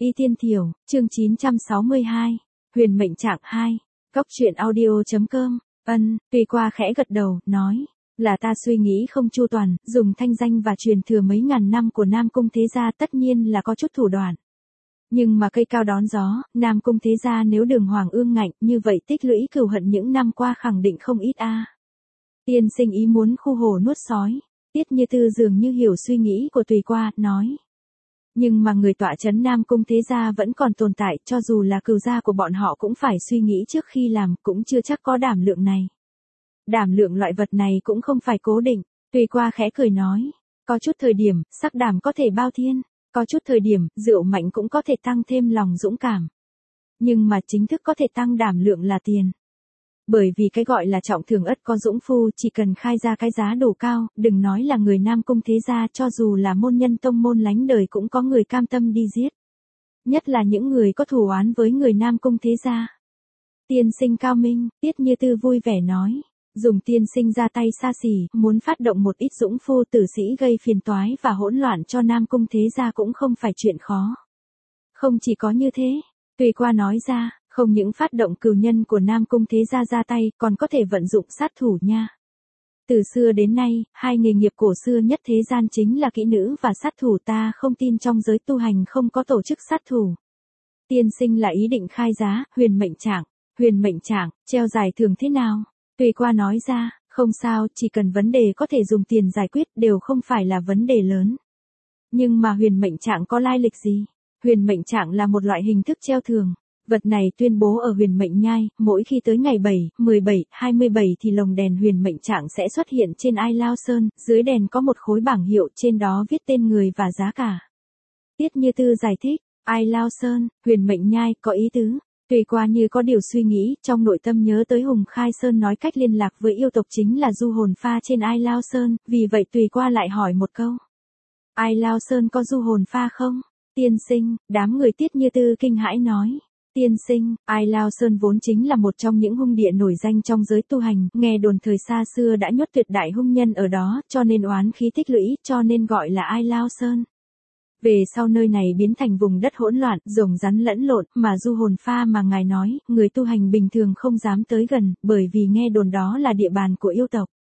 Y Tiên Thiểu, chương 962, Huyền Mệnh Trạng 2, Cốc truyện audio.com, Tùy qua khẽ gật đầu, nói, là ta suy nghĩ không chu toàn, dùng thanh danh và truyền thừa mấy ngàn năm của Nam Cung Thế Gia tất nhiên là có chút thủ đoạn. Nhưng mà cây cao đón gió, Nam Cung Thế Gia nếu đường hoàng ương ngạnh như vậy tích lũy cừu hận những năm qua khẳng định không ít a. Tiên sinh ý muốn khu hồ nuốt sói, Tiết Như Tư dường như hiểu suy nghĩ của Tùy qua, nói. Nhưng mà người tọa chấn Nam Cung Thế Gia vẫn còn tồn tại, cho dù là cừu gia của bọn họ cũng phải suy nghĩ trước khi làm, cũng chưa chắc có đảm lượng này. Đảm lượng loại vật này cũng không phải cố định, Tùy qua khẽ cười nói, có chút thời điểm, sắc đảm có thể bao thiên, có chút thời điểm, rượu mạnh cũng có thể tăng thêm lòng dũng cảm. Nhưng mà chính thức có thể tăng đảm lượng là tiền. Bởi vì cái gọi là trọng thưởng ất có dũng phu, chỉ cần khai ra cái giá đủ cao, đừng nói là người Nam Cung Thế Gia, cho dù là môn nhân tông môn lánh đời cũng có người cam tâm đi giết. Nhất là những người có thù oán với người Nam Cung Thế Gia. Tiên sinh cao minh, Tiết Như Tư vui vẻ nói, dùng tiên sinh ra tay xa xỉ, muốn phát động một ít dũng phu tử sĩ gây phiền toái và hỗn loạn cho Nam Cung Thế Gia cũng không phải chuyện khó. Không chỉ có như thế, Tùy qua nói ra, không những phát động cừu nhân của Nam Cung Thế Gia ra tay, còn có thể vận dụng sát thủ nha. Từ xưa đến nay, hai nghề nghiệp cổ xưa nhất thế gian chính là kỹ nữ và sát thủ, ta không tin trong giới tu hành không có tổ chức sát thủ. Tiên sinh là ý định khai giá, huyền mệnh trạng, treo giải thưởng thế nào? Tùy qua nói ra, không sao, chỉ cần vấn đề có thể dùng tiền giải quyết đều không phải là vấn đề lớn. Nhưng mà huyền mệnh trạng có lai lịch gì? Huyền mệnh trạng là một loại hình thức treo thưởng. Vật này tuyên bố ở huyền mệnh nhai, mỗi khi tới ngày 7, 17, 27 thì lồng đèn huyền mệnh trạng sẽ xuất hiện trên Ai Lao Sơn, dưới đèn có một khối bảng hiệu, trên đó viết tên người và giá cả. Tiết Như Tư giải thích, Ai Lao Sơn, huyền mệnh nhai, có ý tứ. Tùy qua như có điều suy nghĩ, trong nội tâm nhớ tới Hùng Khai Sơn nói cách liên lạc với yêu tộc chính là du hồn pha trên Ai Lao Sơn, vì vậy Tùy qua lại hỏi một câu. Ai Lao Sơn có du hồn pha không? Tiên sinh, đám người Tiết Như Tư kinh hãi nói. Tiên sinh, Ai Lao Sơn vốn chính là một trong những hung địa nổi danh trong giới tu hành, nghe đồn thời xa xưa đã nhốt tuyệt đại hung nhân ở đó, cho nên oán khí tích lũy, cho nên gọi là Ai Lao Sơn. Về sau nơi này biến thành vùng đất hỗn loạn, rồng rắn lẫn lộn, mà du hồn pha mà ngài nói, người tu hành bình thường không dám tới gần, bởi vì nghe đồn đó là địa bàn của yêu tộc.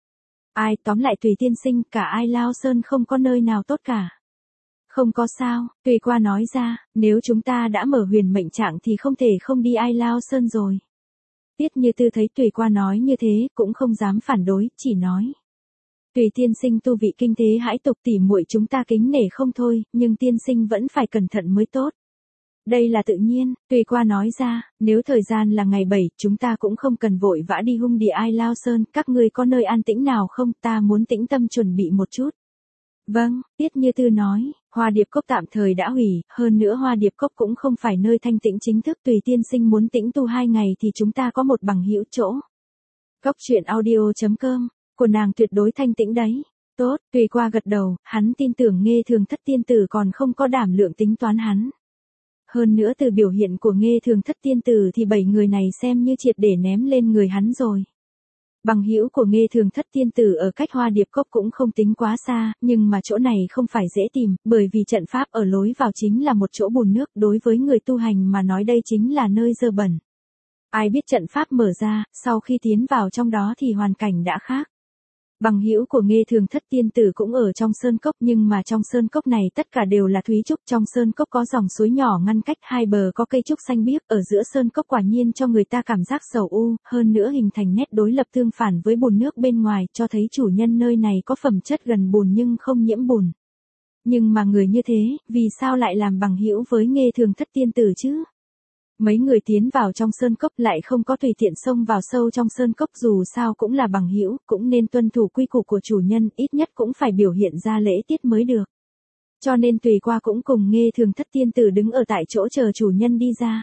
Tóm lại Tùy tiên sinh, cả Ai Lao Sơn không có nơi nào tốt cả. Không có sao, Tùy qua nói ra, nếu chúng ta đã mở huyền mệnh trạng thì không thể không đi Ai Lao Sơn rồi. Tiết Như Tư thấy Tùy qua nói như thế, cũng không dám phản đối, chỉ nói. Tùy tiên sinh tu vị kinh thế hãi tục, tỉ muội chúng ta kính nể không thôi, nhưng tiên sinh vẫn phải cẩn thận mới tốt. Đây là tự nhiên, Tùy qua nói ra, nếu thời gian là ngày 7, chúng ta cũng không cần vội vã đi hung địa Ai Lao Sơn, các ngươi có nơi an tĩnh nào không, ta muốn tĩnh tâm chuẩn bị một chút. Vâng, Tiết Như Tư nói, Hoa Điệp Cốc tạm thời đã hủy, hơn nữa Hoa Điệp Cốc cũng không phải nơi thanh tĩnh chính thức, Tùy tiên sinh muốn tĩnh tu 2 ngày thì chúng ta có một bằng hữu chỗ. Cốc truyện audio.com, của nàng tuyệt đối thanh tĩnh đấy. Tốt, Tùy qua gật đầu, hắn tin tưởng Nghê Thường Thất tiên tử còn không có đảm lượng tính toán hắn. Hơn nữa từ biểu hiện của Nghê Thường Thất tiên tử thì 7 người này xem như triệt để ném lên người hắn rồi. Bằng hữu của Nghê Thường Thất tiên tử ở cách Hoa Điệp Cốc cũng không tính quá xa, nhưng mà chỗ này không phải dễ tìm, bởi vì trận pháp ở lối vào chính là một chỗ bùn nước, đối với người tu hành mà nói đây chính là nơi dơ bẩn. Ai biết trận pháp mở ra, sau khi tiến vào trong đó thì hoàn cảnh đã khác. Bằng hữu của Nghê Thường Thất tiên tử cũng ở trong sơn cốc, nhưng mà trong sơn cốc này tất cả đều là thúy trúc, trong sơn cốc có dòng suối nhỏ ngăn cách, hai bờ có cây trúc xanh biếc, ở giữa sơn cốc quả nhiên cho người ta cảm giác sầu u, hơn nữa hình thành nét đối lập tương phản với bùn nước bên ngoài, cho thấy chủ nhân nơi này có phẩm chất gần bùn nhưng không nhiễm bùn. Nhưng mà người như thế, vì sao lại làm bằng hữu với Nghê Thường Thất tiên tử chứ? Mấy người tiến vào trong sơn cốc lại không có tùy tiện xông vào sâu trong sơn cốc, dù sao cũng là bằng hữu, cũng nên tuân thủ quy củ của chủ nhân, ít nhất cũng phải biểu hiện ra lễ tiết mới được. Cho nên Tùy qua cũng cùng Nghê Thường Thất tiên tử đứng ở tại chỗ chờ chủ nhân đi ra.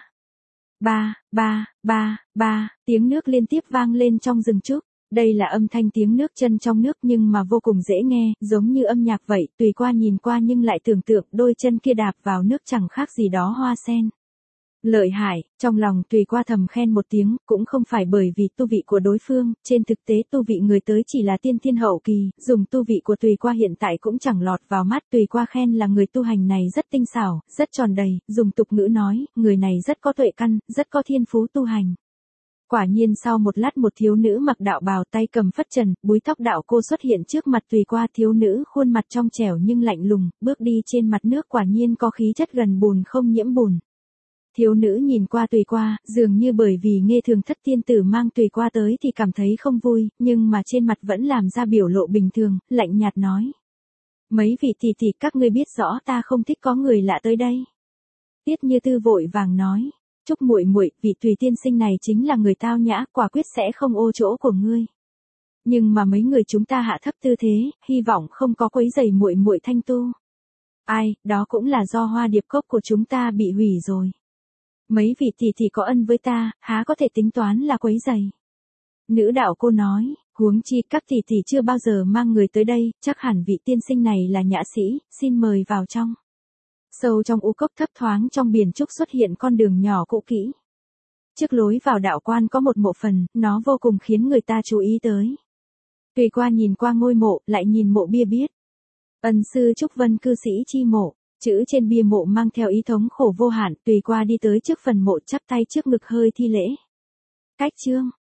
Ba, tiếng nước liên tiếp vang lên trong rừng trúc. Đây là âm thanh tiếng nước chân trong nước nhưng mà vô cùng dễ nghe, giống như âm nhạc vậy, Tùy qua nhìn qua nhưng lại tưởng tượng đôi chân kia đạp vào nước chẳng khác gì đó hoa sen. Lợi hại, trong lòng Tùy Qua thầm khen một tiếng, cũng không phải bởi vì tu vị của đối phương, trên thực tế tu vị người tới chỉ là tiên thiên hậu kỳ, dùng tu vị của Tùy Qua hiện tại cũng chẳng lọt vào mắt. Tùy Qua khen là người tu hành này rất tinh xảo, rất tròn đầy, dùng tục ngữ nói, người này rất có tuệ căn, rất có thiên phú tu hành. Quả nhiên sau một lát một thiếu nữ mặc đạo bào tay cầm phất trần, búi tóc đạo cô xuất hiện trước mặt Tùy Qua. Thiếu nữ khuôn mặt trong trẻo nhưng lạnh lùng, bước đi trên mặt nước quả nhiên có khí chất gần bùn không nhiễm bùn. Thiếu nữ nhìn qua Tùy Qua, dường như bởi vì nghe thường thất tiên tử mang Tùy Qua tới thì cảm thấy không vui, nhưng mà trên mặt vẫn làm ra biểu lộ bình thường, lạnh nhạt nói. Mấy vị tỷ tỷ các ngươi biết rõ ta không thích có người lạ tới đây. Tiết Như Tư vội vàng nói. Chúc muội muội, vị Tùy tiên sinh này chính là người tao nhã, quả quyết sẽ không ô chỗ của ngươi. Nhưng mà mấy người chúng ta hạ thấp tư thế, hy vọng không có quấy rầy muội muội thanh tu. Ai, đó cũng là do hoa điệp cốc của chúng ta bị hủy rồi. Mấy vị tỷ tỷ có ân với ta, há có thể tính toán là quấy rầy. Nữ đạo cô nói, huống chi các tỷ tỷ chưa bao giờ mang người tới đây, chắc hẳn vị tiên sinh này là nhã sĩ, xin mời vào trong. Sâu trong u cốc thấp thoáng trong biển trúc xuất hiện con đường nhỏ cũ kỹ. Trước lối vào đạo quan có một mộ phần, nó vô cùng khiến người ta chú ý tới. Tùy Qua nhìn qua ngôi mộ, lại nhìn mộ bia biết. Ân sư Trúc Vân cư sĩ chi mộ, chữ trên bia mộ mang theo ý thống khổ vô hạn. Tùy Qua đi tới trước phần mộ chắp tay trước ngực hơi thi lễ. Cách chương.